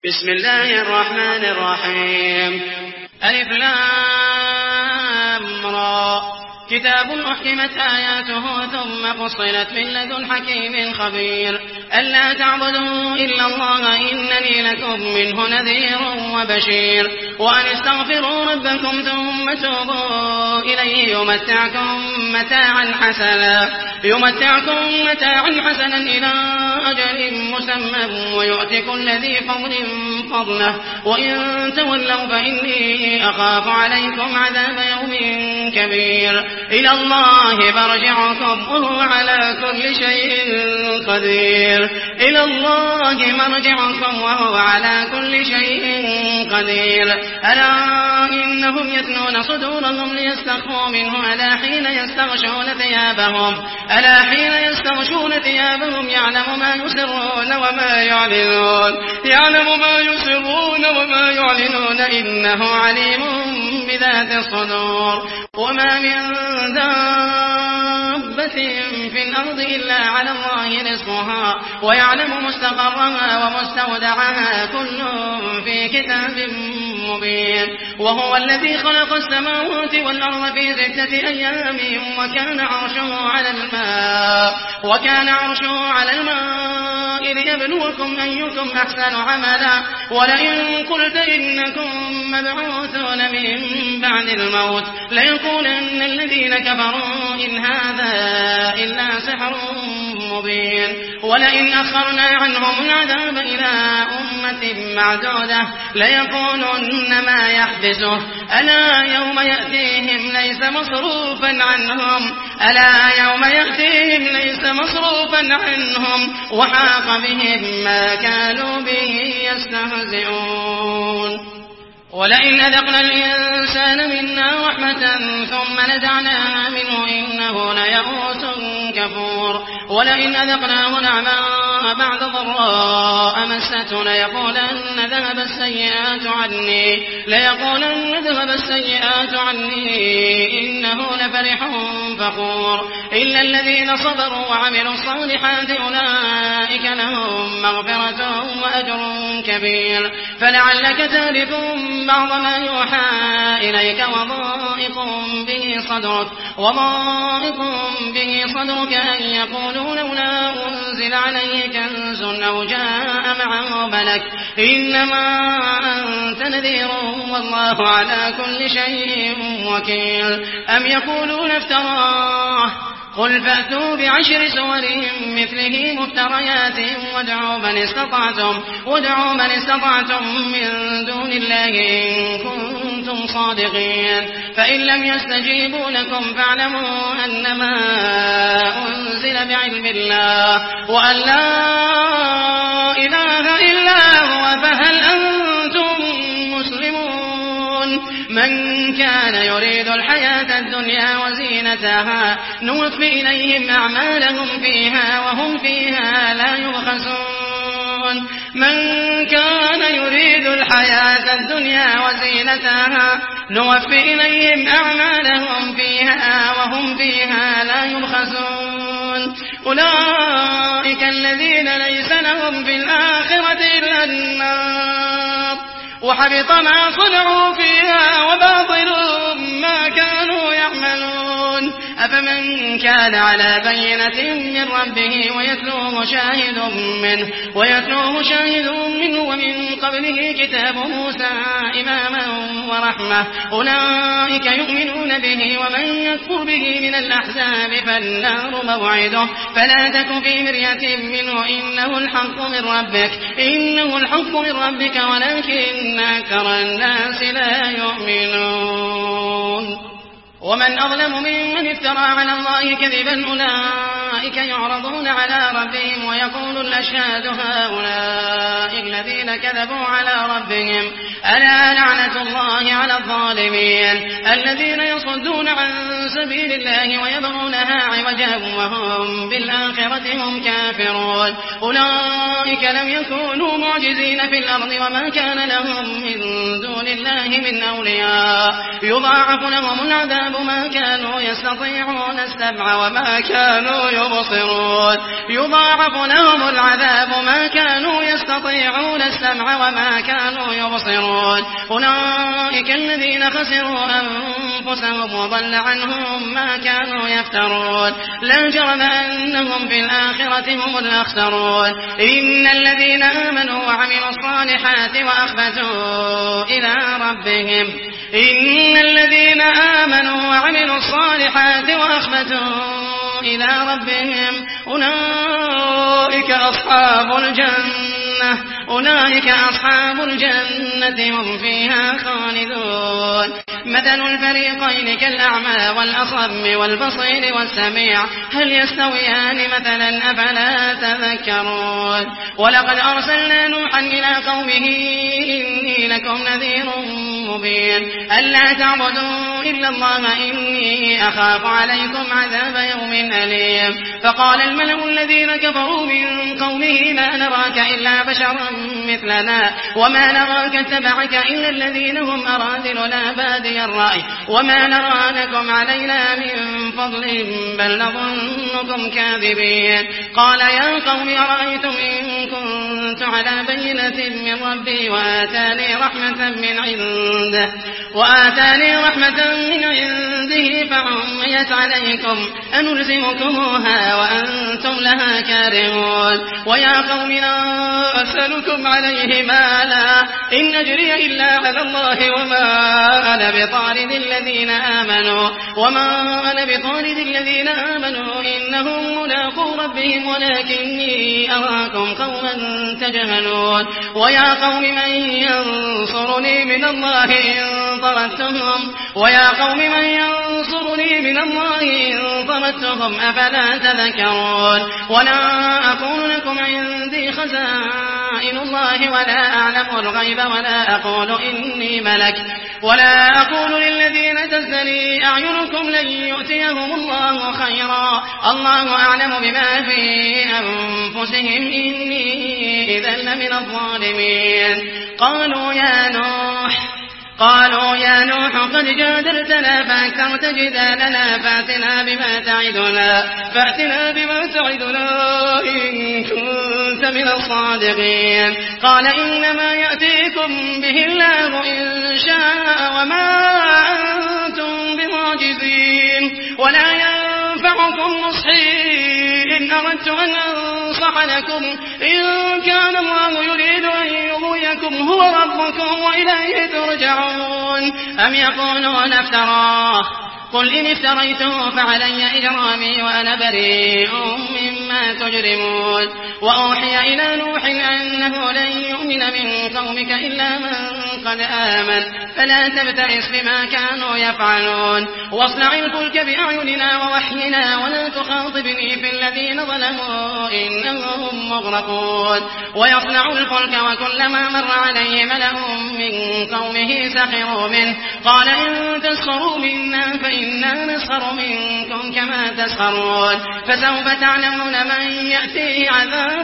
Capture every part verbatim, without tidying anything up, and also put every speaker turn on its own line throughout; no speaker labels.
بسم الله الرحمن الرحيم. ألف لام را كتاب أحكمت آياته ثم فصلت من لدن حكيم خبير ألا تعبدوا إلا الله إنني لكم منه نذير وبشير وأن استغفروا ربكم ثم توبوا إليه يمتعكم متاعا حسنا يمتعكم متاعا حسنا إلى أجل مسمى ويؤتي كل ذي فضل فضله وإن تولوا فإني أخاف عليكم عذاب يوم كبير إلى الله مرجعكم وهو على كل شيء قدير إلى الله مرجعكم وهو على كل شيء قدير ألا إنهم يثنون صدورهم ليستخفوا منه ألا حين يستغشون ثيابهم ألا حين يستغشون ثيابهم يعلم ما يسرون وما يعلنون يعلم ما يسرون وما يعلنون إنه عليم بذات الصدور وما من دابة في الأرض إلا على الله رزقها ويعلم مستقرها ومستودعها كل في كتاب مبين وهو الذي خلق السماوات والأرض في ستة أيام وكان عرشه على الماء وكان عرشه على الماء ليبلوكم أيكم أحسن عملا ولئن قلت إنكم مبعوثون من بعد الموت ليقولن الذين كفروا إن هذا إلا سحر مبين ولئن أخرنا عنهم العذاب إلى أمة معدودة ليقولن ما يحبسه ألا يوم يأتيهم ليس مصروفا عنهم ألا يوم يأتيهم ليس مصروفا عنهم وحاق بهم ما كانوا به يستهزئون ولئن أذقنا الإنسان منا رحمة ثم نزعناها منه إنه ليئوس كفور ولئن أذقناه نعماء بعد ضراء مسته ليقولن ذهب السيئات عني ليقولن ذهب السيئات عني إنه لفرح فخور إلا الذين صبروا وعملوا الصالحات أولئك لهم مغفرة وأجر كبير فلعلك تارك بعض ما يوحى إليك وضائق به صدرك وضائق به صدرك أن يقولوا لولا أنزل عليه كنز أو جاء معه ملك إنما أنت نذير والله على كل شيء وكيل أم يقولون افتراه قل فأتوا بعشر سور مثله مفتريات وادعوا من استطعتم وادعوا من استطعتم من دون الله إن كنتم صادقين فإن لم يستجيبوا لكم فاعلموا أنما أنزل بعلم الله وأن لا إله إلا هو فهل أنتم مسلمون من كان يريد الحياة الدنيا وزينتها نوفي إليهم أعمالهم فيها وهم فيها لا يبخسون من كان يريد الحياة الدنيا وزينتها نوفي إليهم أعمالهم فيها وهم فيها لا يبخسون أولئك الذين ليس لهم في الآخرة إلا النار وحبط ما صنعوا فيها وباطل ما كانوا يعملون أفمن كان على بينة من ربه ويتلوه شاهد منه ويتلوه شاهد منه ومن قبله كتاب موسى إماما ورحمة أولئك يؤمنون به ومن يكفر به من الأحزاب فالنار موعده فلا تك في مرية منه إنه الحق من ربك إنه الحق من ربك ولكن أكثر الناس لا يؤمنون ومن أظلم ممن افترى على الله كذبا أولئك يعرضون على ربهم ويقول الأشهاد هؤلاء الذين كذبوا على ربهم ألا لعنة الله على الظالمين الذين يصدون عن سبيل الله ويبغونها عوجا وهم بالآخرة هم كافرون أولئك لم يكونوا معجزين في الأرض وما كان لهم من دون الله من أولياء يضاعف لهم العذاب ما كانوا يستطيعون السمع وما كانوا يبصرون يضاعف لهم العذاب ما كانوا يستطيعون السمع وما كانوا يبصرون أولئك الذين خسروا أنفسهم وضل عنهم ما كانوا يفترون لا جرم أنهم في الآخرة هم الأخسرون إن الذين آمنوا وعملوا الصالحات وأخبتوا إلى ربهم إن الذين آمنوا وعملوا الصالحات وأخبتوا إلى ربهم أولئك أصحاب الجنة أولئك أصحاب الجنة هم فيها خالدون مثل الفريقين كالأعمى والأصم والبصير والسميع هل يستويان مثلا أفلا تذكرون ولقد أرسلنا نوحا إلى قومه إني لكم نذير مبين ألا تعبدوا إلا الله إني أخاف عليكم عذاب يوم أليم فقال الملأ الذين كفروا من قومه ما نراك إلا بشرا مثلنا وما نراك اتبعك إلا الذين هم أراذلنا بادي الرأي وما نرى لكم علينا من فضل بل نظنكم كاذبين قال يا قوم أرأيتم إن كنت على بينة من ربي وآتاني رحمة من عنده وآتاني رحمة من عنده فعميت عليكم أنلزمكموها وأنتم لها كارهون ويا قوم لا أسألكم عليه مالا إن أجري إلا على الله وما أنا بطارد الذين آمنوا وما أنا بطارد الذين آمنوا إنهم ملاقو ربهم ولكني أراكم قوما تجهلون ويا قوم من ينصرني من الله إن طردتهم ويا قوم من ينصرني من الله إن طردتهم أفلا تذكرون ولا أقول لكم عندي خزائن الله ولا أعلم الغيب ولا أقول إني ملك ولا أقول للذين تزدري أعينكم لن يؤتيهم الله خيرا الله أعلم بما في أنفسهم إني إذا لمن الظالمين قالوا يا نوح قالوا يا نوح قد جادلتنا فأكثرت جدالنا فأتنا بما تعدنا فأتنا بما تعدنا إن كنت من الصادقين قال إنما يأتيكم به الله إن شاء وما أنتم بمعجزين ولا ينفعكم نصحي إن أردت أن أنصح لكم إن كان الله يريد أن يغويكم هو ربكم وإليه ترجعون أم يقولون افتراه قل إن افتريته فعلي إجرامي وأنا بريء مما تجرمون وأوحي إلى نوح أنه لن يؤمن من قومك إلا من قد آمن فلا تبتئس بما كانوا يفعلون واصنع الفلك بأعيننا ووحينا ولا تخاطبني في الذين ظلموا إنهم مغرقون ويصنع الفلك وكلما مر عليه ملأ من قومه سخروا منه قال إن تسخروا منا فإنا نسخر منكم كما تسخرون فسوف تعلمون من يأتيه عذاب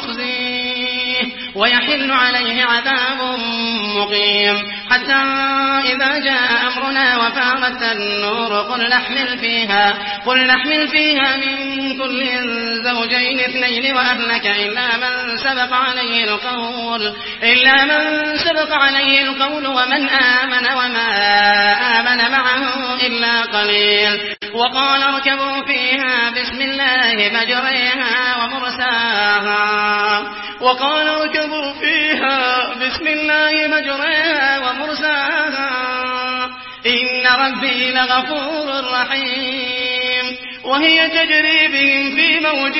يخزيه ويحل عليه عذاب مقيم حتى إذا جاء أمرنا وفارت النور قل نحمل فيها قل نحمل فيها من كل زوجين اثنين وأهلك إلا من سبق عليه القول إلا من سبق عليه القول ومن آمن وما آمن معه إلا قليل وقال اركبوا فيها بسم الله مجريها ومرساها وقال اركبوا فيها بسم الله مجريها ومرساها إن ربي لغفور رحيم وهي تجري بهم في موج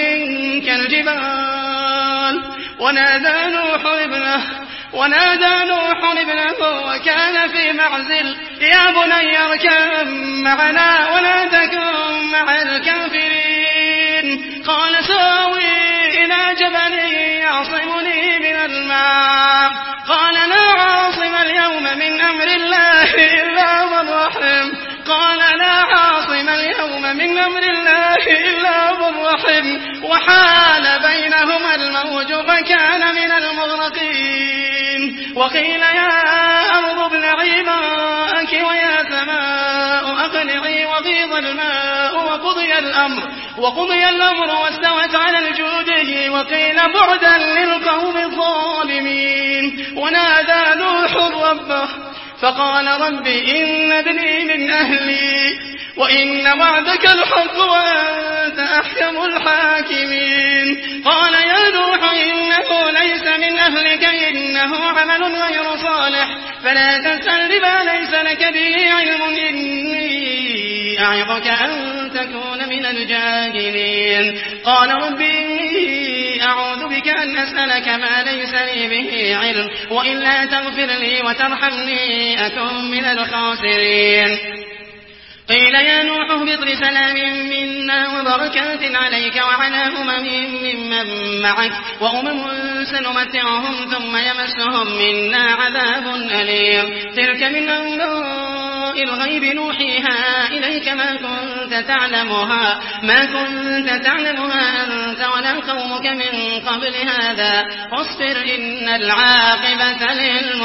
كالجبال ونادى نوح ابنه ونادى نوح ابنه وكان في معزل يا بني اركب معنا ولا تكن مع الكافرين قال ساوي إلى جبل يعصمني من الماء قال لا عاصم اليوم من أمر الله إلا من رحم قال لا عاصم اليوم من أمر الله إلا من رحم عليهم وحال بينهما الموج فكان من المغرقين. وقيل يا أرض ابلعي ماءك ويا سماء أقلعي وغيض الماء وقضي الأمر وقضي الأمر واستوت على الجودي وقيل بعدا للقوم الظالمين. ونادى نوح ربه فقال رب إن ابني من أهلي وإن وعدك الحق وأنت أحكم الحاكمين. قال يا نوح إنه ليس من أهلك إنه عمل غير صالح فلا تسأل بما ليس لك به علم إني أعظك أن تكون من الجاهلين. قال رب إني أعوذ بك أن أسألك ما ليس لي به علم وإلا تغفر لي وترحمني أكن من الخاسرين. قيل يا نوح اهبط بسلام منا وبركات عليك وعلى أمم ممن معك وأمم سنمتعهم ثم يمسهم منا عذاب أليم. تلك من أنباء الغيب نوحيها إليك ما كنت تعلمها ما كنت تعلمها أنت ولا قومك من قبل هذا فاصبر إن العاقبة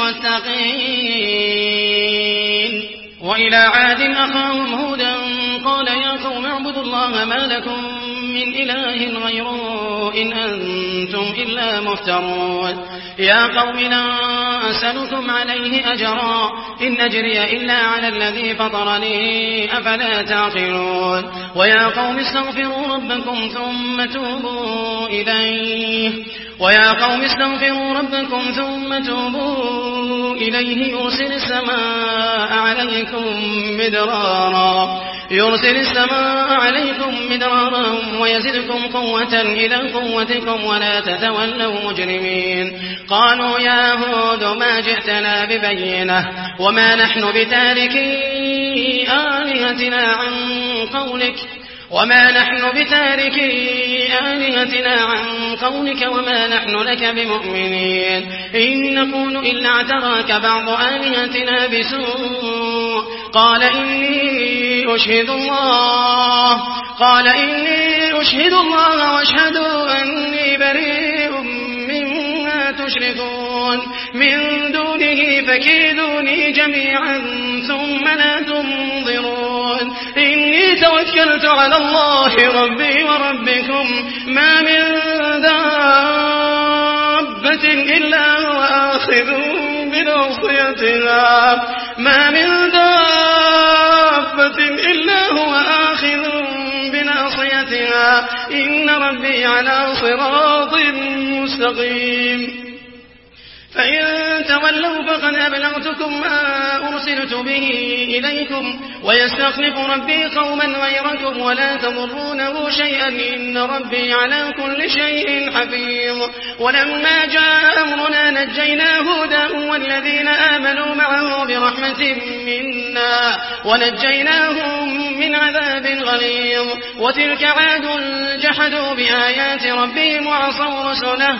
للمتقين. وإلى عاد أخاهم هودا قال يا قوم اعبدوا الله ما لكم من إله غيره إن أنتم إلا مفترون. يا قوم لا أسألكم عليه أجرا إن أجري إلا على الذي فطرني أفلا تعقلون. ويا قوم استغفروا ربكم ثم توبوا إليه ويا قوم استغفروا ربكم ثم توبوا إليه يرسل السماء عليكم مدرارا يرسل السماء عليكم مدرارا ويزدكم قوة إلى قوتكم ولا تتولوا مجرمين. قالوا يا هود ما جئتنا ببينة وما نحن بتاركي آلهتنا عن قولك وما نحن بتاركي آلهتنا عن قولك وما نحن لك بمؤمنين إن نقول إلا اعتراك بعض آلهتنا بسوء. قال إني أشهد الله قال إني أشهد الله واشهدوا أني بريء مما تشركون من دونه فكيدوني جميعا ثم لا تنظرون. إني توكلت على الله ربي وربكم ما من دابة إلا هو آخذ بناصيتها ما من دابة إلا هو آخذ بناصيتها إن ربي على صراط مستقيم. فإن تولوا فقد أبلغتكم ما أرسلت به إليكم ويستخلف ربي قوما غيركم ولا تضرونه شيئا إن ربي على كل شيء حفيظ. ولما جاء أمرنا نجينا هودا والذين آمنوا معه برحمة منا ونجيناهم من عذاب غليظ. وتلك عاد جحدوا بآيات ربهم وعصوا رسله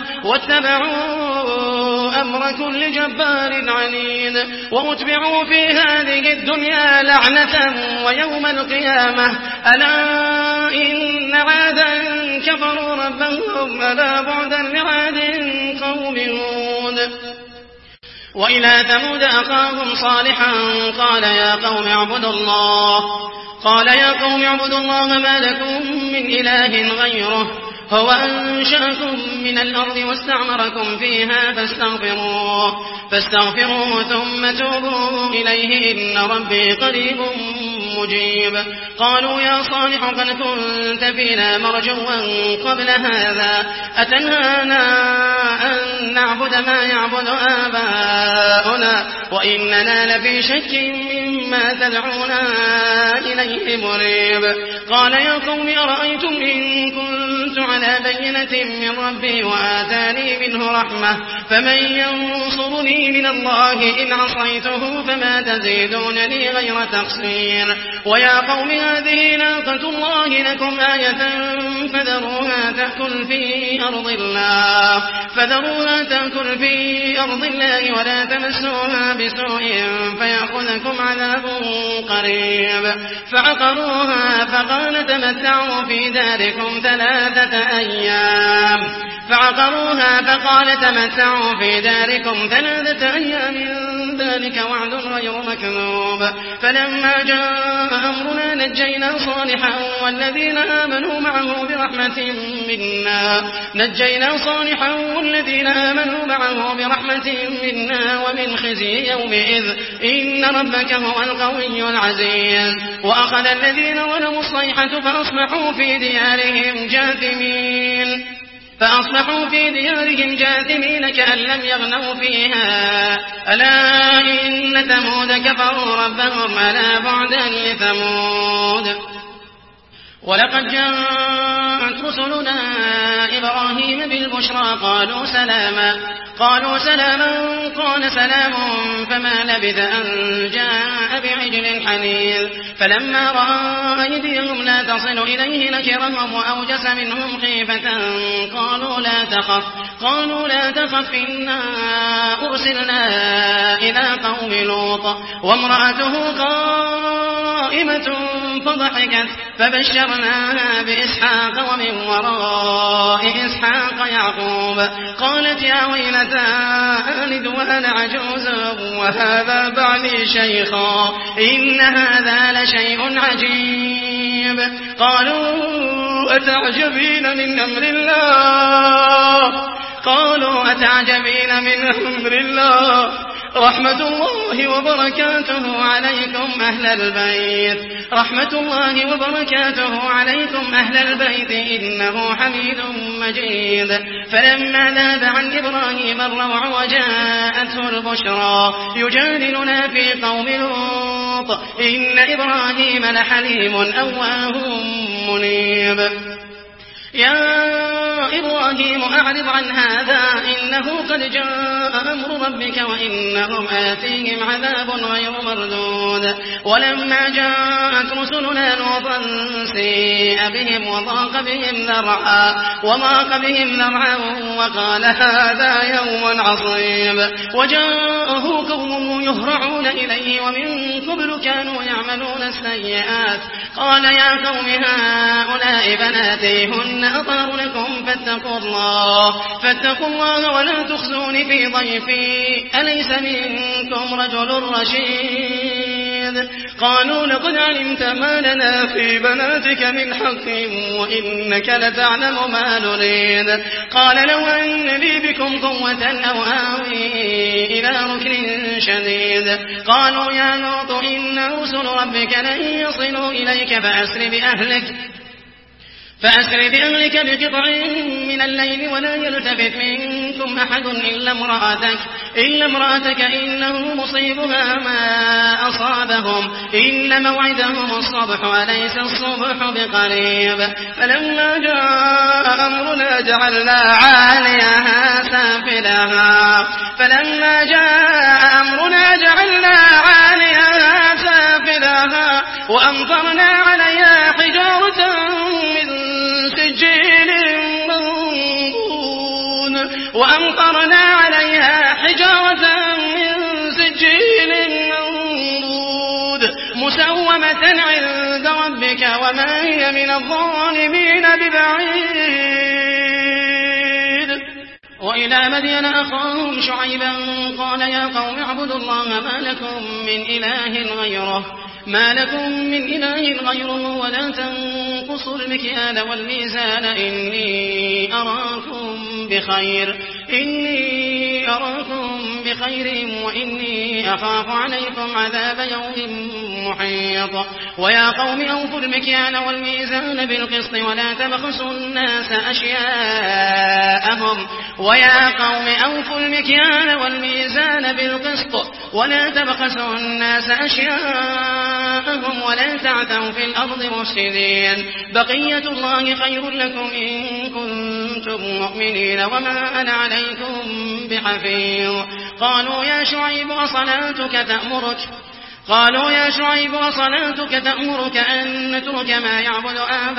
واتبعوا أمر كل جبار عنيد. وأتبعوا في هذه الدنيا لعنة ويوم القيامة ألا إن عادا كفروا ربهم ألا بعدا لعاد قوم هود. وإلى ثمود أخاهم صالحا قال يا قوم اعبدوا الله قال يا قوم اعبدوا الله ما لكم من إله غيره هو أنشأكم من الأرض واستعمركم فيها فاستغفروه فاستغفروه ثم توبوا إليه إن ربي قريب مجيب. قالوا يا صالح قد كنت فينا مرجوا قبل هذا أتنهانا أن نعبد ما يعبد آباؤنا وإننا لفي شك مما تدعونا إليه مريب. قال يا قوم أرأيتم إن كنت على بينة من ربي وآتاني منه رحمة فمن ينصرني من الله إن عصيته فما تزيدونني غير تقصير. ويا قوم هذه ناقة الله لكم آية فذروها تأكل في أرض الله فذروها تأكل في أرض الله ولا تمسوها بسوء فيأخذكم عذاب قريب. فعقروها فقالوا فقال تمتعوا في داركم ثلاثة أيام فعقروها فقال تمتعوا في داركم ثلاثة أيام ذلك وعد غير مكذوب فلما جاء أمرنا نجينا صالحا والذين آمنوا معه برحمة منا نجينا صالحا والذين آمنوا معه برحمة منا ومن خزي يومئذ إن ربك هو القوي العزيز وأخذ الذين ظلموا الصيحة فأصبحوا في ديارهم جاثمين فأصبحوا في ديارهم جاثمين كأن لم يغنوا فيها ألا إن ثمود كفروا ربهم ألا بعدا لثمود ولقد جاءت رسلنا إبراهيم بالبشرى قالوا سلاما قالوا سلاما قال سلام فما لبث أن جاء بعجل حنيذ فلما رأى أيديهم لا تصل إليه نكرهم وأوجس منهم خيفة قالوا لا تخف قالوا لا تخف إنا أرسلنا إلى قوم لوط وامرأته قائمة فضحكت فبشرناها بإسحاق ومن وراء إسحاق يعقوب قالت يا ويلتى آلد وأنا عجوز وهذا بعلي شيخا إن هذا لشيء عجيب قالوا أتعجبين من أمر الله قالوا أتعجبين من أمر الله رحمة الله وبركاته عليكم أهل البيت رحمة الله وبركاته عليكم أهل البيت إنه حميد مجيد فلما ذهب عن إبراهيم الروع وجاءته البشرى يجادلنا في قوم لوط إن إبراهيم لحليم أواه منيب يا إبراهيم أعرض عن هذا إنه قد جاء أمر ربك وإنهم آتيهم عذاب غير مردود ولما جاءت رسلنا لوطا سيء بهم وضاق بهم ذرعا وضاق بهم ذرعا وقال هذا يوم عصيب وجاءه قومه يهرعون إليه ومن قبل كانوا يعملون السيئات قال يا قوم هؤلاء بناتي هن أطهر لكم فاتقوا الله فاتقوا الله ولا تخزوني في ضيفي أليس منكم رجل رشيد قالوا لقد علمت ما لنا في بناتك من حق وإنك لتعلم ما نريد قال لو أن لي بكم قوة أو آوي إلى ركن شديد قالوا يا لوط إن رسل ربك لن يصلوا إليك فأسر بأهلك فأسر بأهلك بقطع من الليل ولا يلتفت منكم أحد إلا امرأتك إلا امرأتك إنه مصيبها ما أصابهم إن موعدهم الصبح أليس الصبح بقريب فلما جاء أمرنا جعلنا عاليها سافلها فلما جاء أمرنا جعلنا عاليها سافلها وأمطرنا عليها حجارة سجيل منضود وأمطرنا عليها حجارة من سجيل منضود مسومة عند ربك وما هي من الظالمين ببعيد وإلى مدين أخاهم شعيبا قال يا قوم اعبدوا الله ما لكم من إله غيره ما لكم من إله غيره ولا تنقصوا المكيال والميزان إني أراكم بخير إني أراكم بخير وإني أخاف عليكم عذاب يوم محيط ويا قوم أوفوا المكيال والميزان بالقسط ولا تبخسوا الناس أشياءهم ويا قوم أوفوا المكيال والميزان بالقسط ولا تبخسوا الناس أشياءهم ولا تعثوا في الأرض مفسدين بقية الله خير لكم إن كنتم مؤمنين وما أنا عليكم بحفيظ قالوا يا شعيب أصلاتك تأمرك قالوا يا شعيب وصلاتك تأمرك أن نترك ما يعبد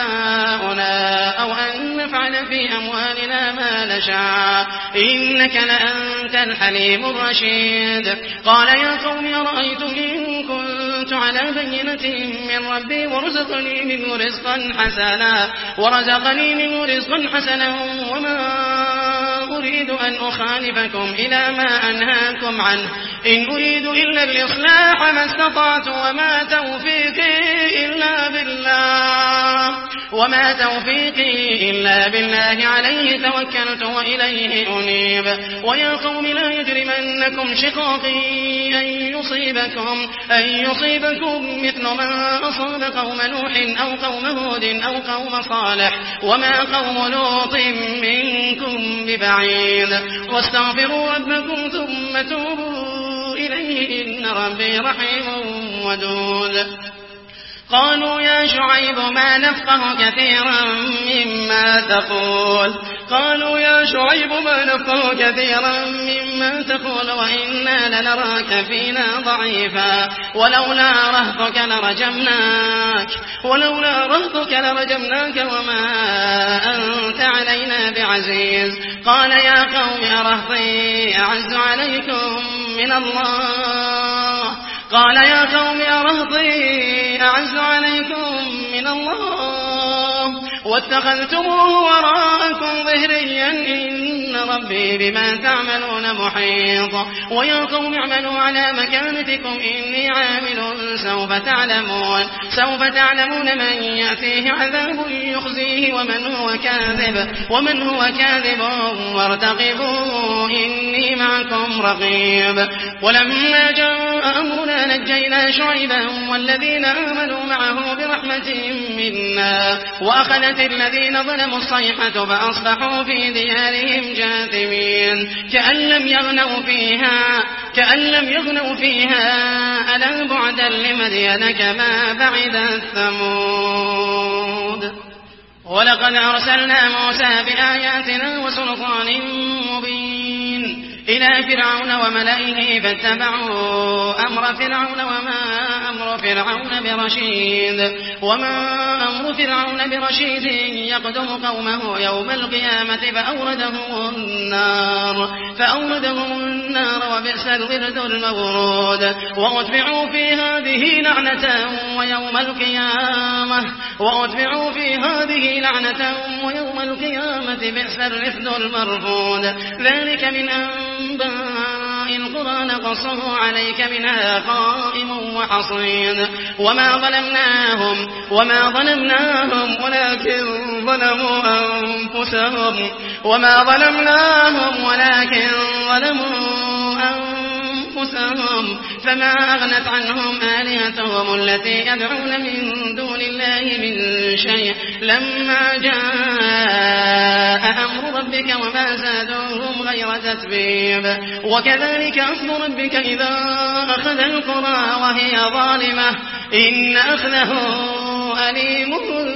آباؤنا أو أن نفعل في أموالنا ما نشاء إنك لأنت الحليم الرشيد. قال يا قوم أرأيتم إن كنت على بينة من ربي ورزقني منه رزقا حسنا ورزقني منه رزقا حسنا وما أريد أن أخالفكم إلى ما أنهاكم عنه إن أريد إلا الإصلاح ما استطعت وما توفيقي إلا بالله وما توفيقي إلا بالله عليه توكلت وإليه أنيب. ويا قوم لا يجرمنكم شقاقي أن يصيبكم أن يصيبكم مثل ما أصاب قوم نوح أو قوم هود أو قوم صالح وما قوم لوط منكم ببعيد واستغفروا ربكم ثم توبوا إليه إن ربي رحيم ودود. قالوا يا شعيب ما نفقه كثيرا مما تقول قالوا يا شعيب ما نفقه كثيرا مما تقول وإنا لنراك فينا ضعيفا ولولا رهطك لرجمناك ولولا رهطك لرجمناك وما أنت علينا بعزيز. قال يا قوم أرهطي أعز عليكم من الله قال يا قوم أرهطي أعز عليكم من الله واتخذتموه وراءكم ظهريا إن ربي بما تعملون محيط. ويا قوم اعملوا على مكانتكم إني عامل سوف تعلمون سوف تعلمون من يأتيه عذاب يخزيه ومن هو كاذب ومن هو كاذب وارتقبوا إني معكم رقيب. ولما جاء أمرنا نجينا شعيبا والذين آمنوا معه برحمة منا وأخذت الذين ظلموا الصيحة فأصبحوا في ديارهم جاثمين كأن لم يغنوا فيها كأن لم يغنوا فيها ألا بعدا لمدين كما بعدت ثمود. ولقد أرسلنا موسى بآياتنا وسلطان مبين إلى فرعون وملئه فاتبعوا أمر فرعون وما أمر فرعون برشيد وما أمر فرعون برشيد يقدم قومه يوم القيامة فأوردهم النار فأوردهم النار وبئس الورد المورود. وأتبعوا في هذه لعنة ويوم القيامة وأتبعوا في هذه لعنة ويوم القيامة بئس الرفد المرفود. ذلك من أنباء القرى نقصه عليك منها قائم وحصيد. وما ظلمناهم وما ظلمناهم ولكن ظلموا أنفسهم وما ظلمناهم ولكن ظلموا أنفسهم فما أغنت عنهم آلهتهم التي يدعون من دون الله من شيء لما جاء أمر ربك وما زادوهم غير تتبيب. وكذلك أخذ ربك إذا أخذ القرى وهي ظالمة إن أخذه أليم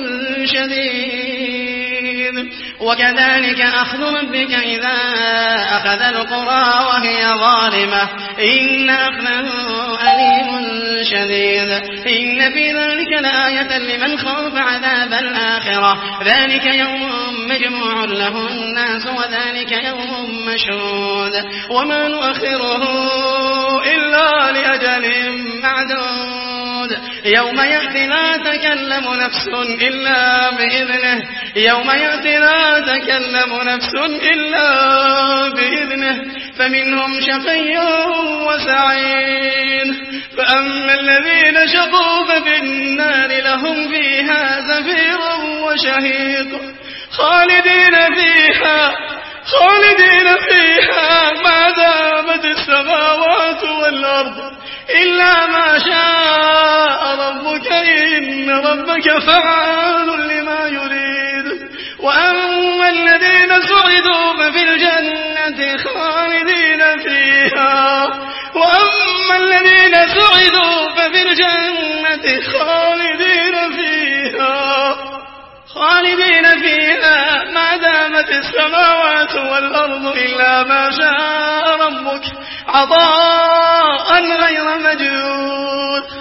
شديد. وكذلك أخذ ربك إذا أخذ القرى وهي ظالمة إن أخذه أليم شديد. إن في ذلك لآية لمن خاف عذاب الآخرة ذلك يوم مجموع له الناس وذلك يوم مشهود. وما نؤخره إلا لأجل معدود يوم يأتي لا تكلم نفس إلا بإذنه يوم يأتي لا تكلم نفس إلا بإذنه فمنهم شقي وسعيد. فأما الذين شقوا ففي النار لهم فيها زفير وشهيق خالدين فيها خالدين فيها ما دامت السماوات والأرض إلا ما شاء ربك إن ربك فعال لما يريد. وأما الذين سعدوا ففي الجنة خالدين فيها وأما الذين سعدوا ففي الجنة خالدين فيها خالدين فيها ما دامت السماوات والأرض إلا ما شاء ربك عطاء غير مجدود.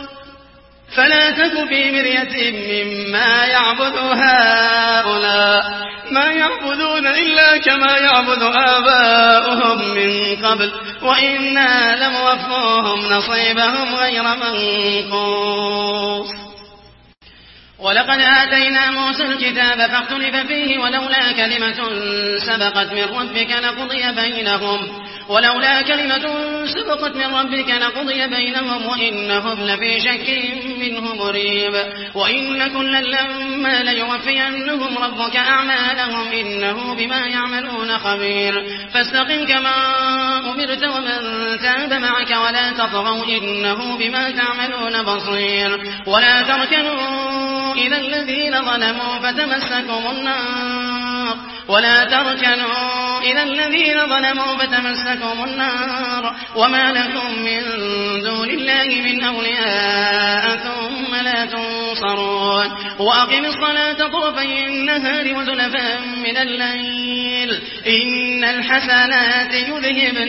تك في مرية مما يعبد هؤلاء ما يعبدون إلا كما يعبد آباؤهم من قبل وإنا لموفوهم نصيبهم غير منقوص. ولقد آتينا موسى الكتاب فاختلف فيه ولولا كلمة سبقت من ربك لقضي بينهم ولولا كلمة سبقت من ربك لقضي بينهم وإنهم لفي شك منه مريب. وإن كلا لما ليوفينهم ربك أعمالهم إنه بما يعملون خبير. فاستقم كما أمرت ومن تاب معك ولا تطغوا إنه بما تعملون بصير. ولا تركنوا إلى الذين ظلموا فتمسكم النار ولا تركنوا إلى الذين ظلموا فتمسكم النار وما لكم من دون الله من أولياء ثم لا تنصرون. وأقم الصلاة طرفي النهار وزلفا من الليل إن الحسنات يذهبن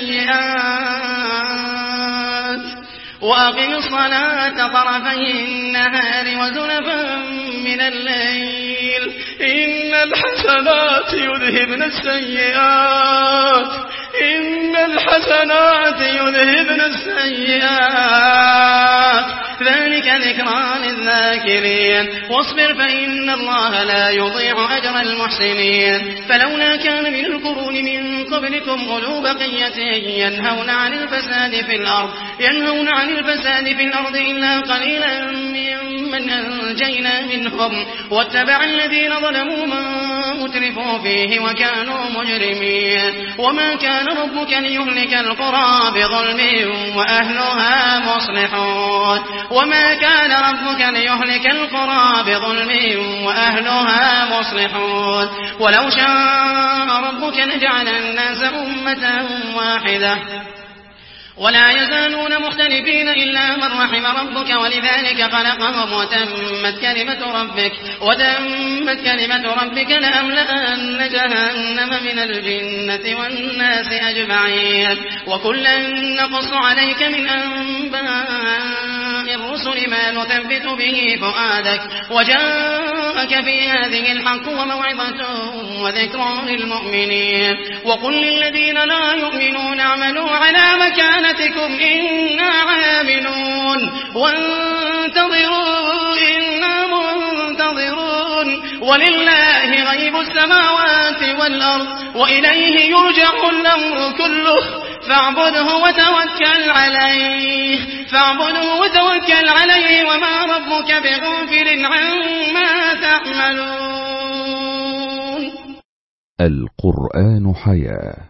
السيئات وأقم الصلاة طرفي النهار وزلفا من الليل إن الحسنات يذهبن السيئات إن الحسنات يذهبن السيئات ذلك ذكرى للذاكرين. واصبر فإن الله لا يضيع أجر المحسنين. فلولا كان من القرون من قبلكم أولو بقية ينهون عن الفساد في الأرض ينهون عن الفساد في الأرض إلا قليلا ممن أنجينا منهم واتبع الذين ظلموا ما أترفوا فيه وكانوا مجرمين. وما كان ربك ليهلك القرى بظلم وأهلها مصلحون وما كان ربك ليهلك القرى بظلم وأهلها مصلحون. ولو شاء ربك لجعل الناس أمة واحدة ولا يزالون مختلفين إلا من رحم ربك ولذلك خلقهم وتمت كلمة ربك وتمت كلمة ربك لأملأن جهنم من الجنة والناس أجمعين. وكلا نقص عليك من أنباء الرسل ما نثبت به فؤادك وجاءك في هذه الحق وموعظة وذكر للمؤمنين. وقل للذين لا يؤمنون اعملوا على مكانتكم إنا عاملون وانتظروا إنا منتظرون ولله غيب السماوات والأرض وإليه يرجع الأمر كله فاعبده وتوكل عليه فاعبده وتوكل عليه وما ربك بغافل عما تعملون.
القرآن حياة.